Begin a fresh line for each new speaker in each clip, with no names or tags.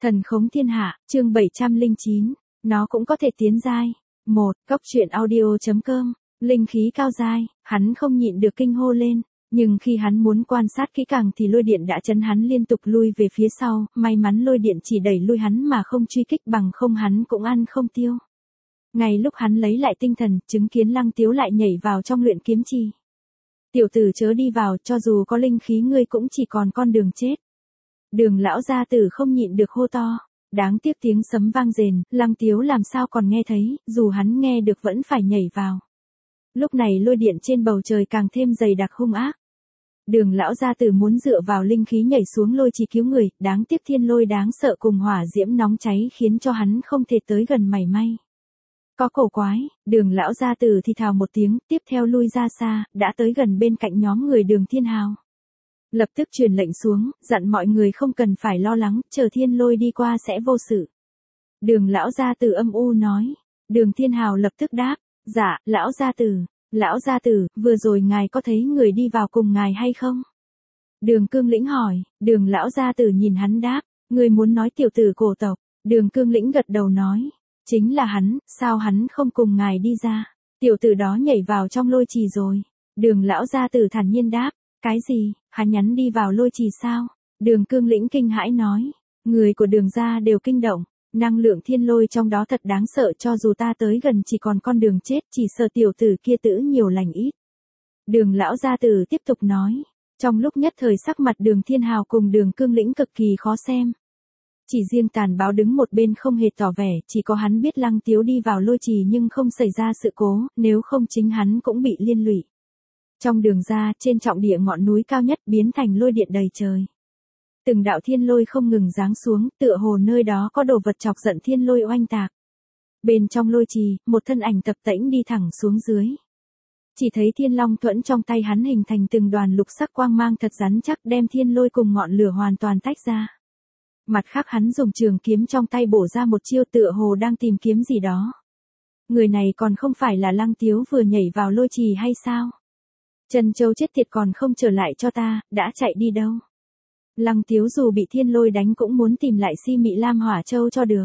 Thần khống thiên hạ, chương 709, nó cũng có thể tiến giai. Cóc truyện audio.com, linh khí cao giai, hắn không nhịn được kinh hô lên, nhưng khi hắn muốn quan sát kỹ càng thì lôi điện đã chấn hắn liên tục lui về phía sau, may mắn lôi điện chỉ đẩy lui hắn mà không truy kích, bằng không hắn cũng ăn không tiêu. Ngay lúc hắn lấy lại tinh thần, chứng kiến Lăng Tiếu lại nhảy vào trong luyện kiếm trì. Tiểu tử chớ đi vào, cho dù có linh khí ngươi cũng chỉ còn con đường chết. Đường lão gia tử không nhịn được hô to. Đáng tiếc tiếng sấm vang rền, Lăng Tiếu làm sao còn nghe thấy, dù hắn nghe được vẫn phải nhảy vào. Lúc này lôi điện trên bầu trời càng thêm dày đặc hung ác. Đường lão gia tử muốn dựa vào linh khí nhảy xuống lôi trì cứu người, đáng tiếc thiên lôi đáng sợ cùng hỏa diễm nóng cháy khiến cho hắn không thể tới gần mảy may. Có cổ quái, đường lão gia tử thì thào một tiếng, tiếp theo lui ra xa, đã tới gần bên cạnh nhóm người Đường Thiên Hào. Lập tức truyền lệnh xuống, dặn mọi người không cần phải lo lắng, chờ thiên lôi đi qua sẽ vô sự. Đường lão gia tử âm u nói. Đường Thiên Hào lập tức đáp, dạ, lão gia tử. Lão gia tử, vừa rồi ngài có thấy người đi vào cùng ngài hay không? Đường Cương Lĩnh hỏi. Đường lão gia tử nhìn hắn đáp, người muốn nói tiểu tử cổ tộc. Đường Cương Lĩnh gật đầu nói, chính là hắn, sao hắn không cùng ngài đi ra? Tiểu tử đó nhảy vào trong lôi trì rồi. Đường lão gia tử thản nhiên đáp, cái gì, hắn nhắn đi vào lôi trì sao? Đường Cương Lĩnh kinh hãi nói, người của Đường gia đều kinh động, năng lượng thiên lôi trong đó thật đáng sợ, cho dù ta tới gần chỉ còn con đường chết, chỉ sợ tiểu tử kia tử nhiều lành ít. Đường lão gia tử tiếp tục nói, trong lúc nhất thời sắc mặt Đường Thiên Hào cùng Đường Cương Lĩnh cực kỳ khó xem. Chỉ riêng Tàn Báo đứng một bên không hề tỏ vẻ, chỉ có hắn biết Lăng Tiếu đi vào lôi trì nhưng không xảy ra sự cố, nếu không chính hắn cũng bị liên lụy. Trong Đường gia, trên trọng địa ngọn núi cao nhất biến thành lôi điện đầy trời. Từng đạo thiên lôi không ngừng giáng xuống, tựa hồ nơi đó có đồ vật chọc giận thiên lôi oanh tạc. Bên trong lôi trì, một thân ảnh tập tễnh đi thẳng xuống dưới. Chỉ thấy thiên long thuẫn trong tay hắn hình thành từng đoàn lục sắc quang mang thật rắn chắc, đem thiên lôi cùng ngọn lửa hoàn toàn tách ra. Mặt khác hắn dùng trường kiếm trong tay bổ ra một chiêu, tựa hồ đang tìm kiếm gì đó. Người này còn không phải là Lăng Tiếu vừa nhảy vào lôi trì hay sao? Trần Châu chết tiệt còn không trở lại cho ta, đã chạy đi đâu? Lăng Tiếu dù bị thiên lôi đánh cũng muốn tìm lại Si Mị Lam Hỏa Châu cho được.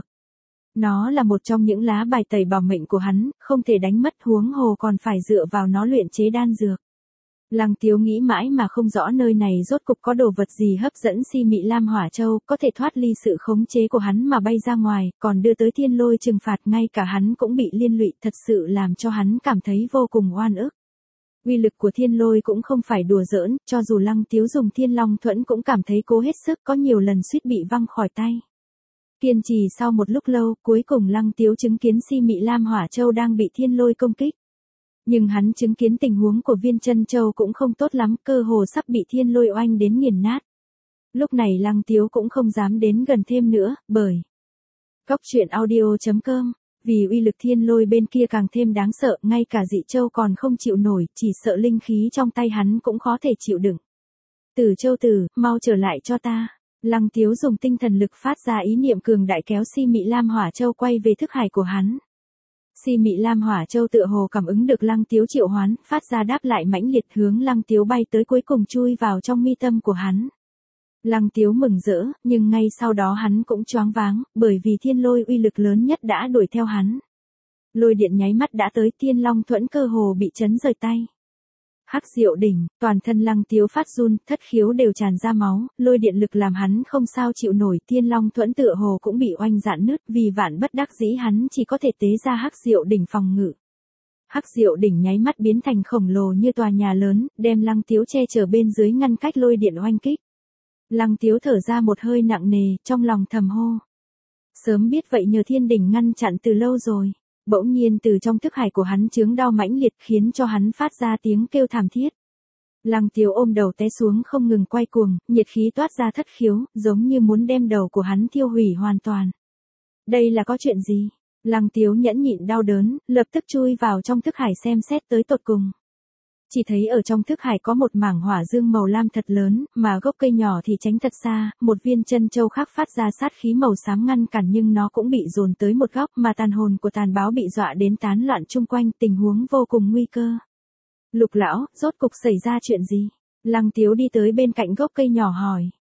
Nó là một trong những lá bài tẩy bảo mệnh của hắn, không thể đánh mất, huống hồ còn phải dựa vào nó luyện chế đan dược. Lăng Tiếu nghĩ mãi mà không rõ nơi này rốt cục có đồ vật gì hấp dẫn Si Mị Lam Hỏa Châu, có thể thoát ly sự khống chế của hắn mà bay ra ngoài, còn đưa tới thiên lôi trừng phạt, ngay cả hắn cũng bị liên lụy, thật sự làm cho hắn cảm thấy vô cùng oan ức. Uy lực của thiên lôi cũng không phải đùa giỡn, cho dù Lăng Tiếu dùng thiên long thuẫn cũng cảm thấy cố hết sức, có nhiều lần suýt bị văng khỏi tay. Kiên trì sau một lúc lâu, cuối cùng Lăng Tiếu chứng kiến Si Mị Lam Hỏa Châu đang bị thiên lôi công kích. Nhưng hắn chứng kiến tình huống của Viên Chân Châu cũng không tốt lắm, cơ hồ sắp bị thiên lôi oanh đến nghiền nát. Lúc này Lăng Tiếu cũng không dám đến gần thêm nữa, bởi Cóc truyện audio.com, vì uy lực thiên lôi bên kia càng thêm đáng sợ, ngay cả Dị Châu còn không chịu nổi, chỉ sợ linh khí trong tay hắn cũng khó thể chịu đựng. Tử Châu tử, mau trở lại cho ta. Lăng Tiếu dùng tinh thần lực phát ra ý niệm cường đại kéo Si Mị Lam Hỏa Châu quay về thức hải của hắn. Si Mị Lam Hỏa Châu tựa hồ cảm ứng được Lăng Tiếu triệu hoán, phát ra đáp lại mãnh liệt hướng Lăng Tiếu bay tới, cuối cùng chui vào trong mi tâm của hắn. Lăng Tiếu mừng rỡ, nhưng ngay sau đó hắn cũng choáng váng, bởi vì thiên lôi uy lực lớn nhất đã đuổi theo hắn. Lôi điện nháy mắt đã tới, thiên long thuẫn cơ hồ bị chấn rời tay. Hắc Diệu Đỉnh, toàn thân Lăng Tiếu phát run, thất khiếu đều tràn ra máu, lôi điện lực làm hắn không sao chịu nổi, thiên long thuẫn tựa hồ cũng bị oanh rạn nứt, vì vạn bất đắc dĩ hắn chỉ có thể tế ra Hắc Diệu Đỉnh phòng ngự. Hắc Diệu Đỉnh nháy mắt biến thành khổng lồ như tòa nhà lớn, đem Lăng Tiếu che chở bên dưới, ngăn cách lôi điện oanh kích. Lăng Tiếu thở ra một hơi nặng nề, trong lòng thầm hô. Sớm biết vậy nhờ thiên đỉnh ngăn chặn từ lâu rồi. Bỗng nhiên từ trong thức hải của hắn chướng đau mãnh liệt khiến cho hắn phát ra tiếng kêu thảm thiết. Lăng Tiếu ôm đầu té xuống không ngừng quay cuồng, nhiệt khí toát ra thất khiếu, giống như muốn đem đầu của hắn thiêu hủy hoàn toàn. Đây là có chuyện gì? Lăng Tiếu nhẫn nhịn đau đớn, lập tức chui vào trong thức hải xem xét tới tột cùng. Chỉ thấy ở trong thức hải có một mảng hỏa dương màu lam thật lớn, mà gốc cây nhỏ thì tránh thật xa, một viên chân châu khác phát ra sát khí màu xám ngăn cản, nhưng nó cũng bị dồn tới một góc, mà tàn hồn của Tàn Báo bị dọa đến tán loạn chung quanh, tình huống vô cùng nguy cơ. Lục lão, rốt cục xảy ra chuyện gì? Lăng Tiếu đi tới bên cạnh gốc cây nhỏ hỏi.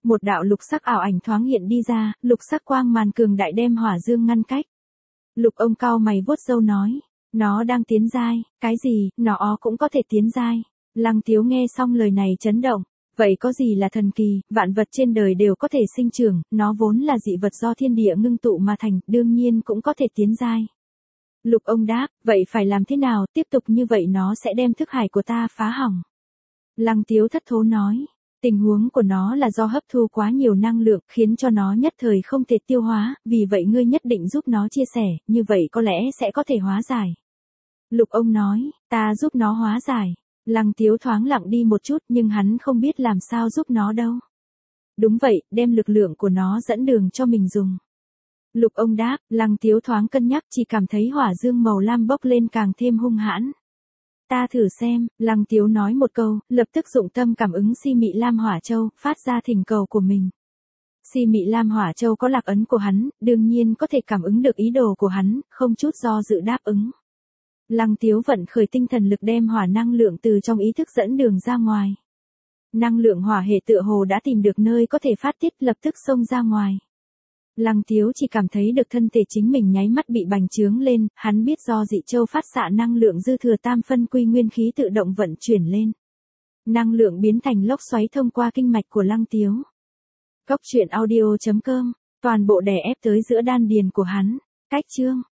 một đạo lục sắc ảo ảnh thoáng hiện đi ra, lục sắc quang màn cường đại đem hỏa dương ngăn cách. Lục ông cau mày vuốt râu nói, nó đang tiến giai, cái gì, nó cũng có thể tiến giai. Lăng Tiếu nghe xong lời này chấn động, vậy có gì là thần kỳ, vạn vật trên đời đều có thể sinh trưởng, nó vốn là dị vật do thiên địa ngưng tụ mà thành, đương nhiên cũng có thể tiến giai. Lục ông đáp, vậy phải làm thế nào, tiếp tục như vậy nó sẽ đem thức hải của ta phá hỏng. Lăng Tiếu thất thố nói, tình huống của nó là do hấp thu quá nhiều năng lượng, khiến cho nó nhất thời không thể tiêu hóa, vì vậy ngươi nhất định giúp nó chia sẻ, như vậy có lẽ sẽ có thể hóa giải. Lục ông nói, ta giúp nó hóa giải. Lăng Tiếu thoáng lặng đi một chút nhưng hắn không biết làm sao giúp nó đâu. Đúng vậy, đem lực lượng của nó dẫn đường cho mình dùng. Lục ông đáp, Lăng Tiếu thoáng cân nhắc chỉ cảm thấy hỏa dương màu lam bốc lên càng thêm hung hãn. Ta thử xem, Lăng Tiếu nói một câu, lập tức dụng tâm cảm ứng si mị lam hỏa châu, phát ra thỉnh cầu của mình. Si mị lam hỏa châu có lạc ấn của hắn, đương nhiên có thể cảm ứng được ý đồ của hắn, không chút do dự đáp ứng. Lăng Tiếu vận khởi tinh thần lực đem hỏa năng lượng từ trong ý thức dẫn đường ra ngoài. Năng lượng hỏa hệ tựa hồ đã tìm được nơi có thể phát tiết, lập tức xông ra ngoài. Lăng Tiếu chỉ cảm thấy được thân thể chính mình nháy mắt bị bành trướng lên, hắn biết do dị châu phát xạ năng lượng dư thừa tam phân quy nguyên khí tự động vận chuyển lên. Năng lượng biến thành lốc xoáy thông qua kinh mạch của Lăng Tiếu. Cốc truyện audio.com, toàn bộ đè ép tới giữa đan điền của hắn. Cách chương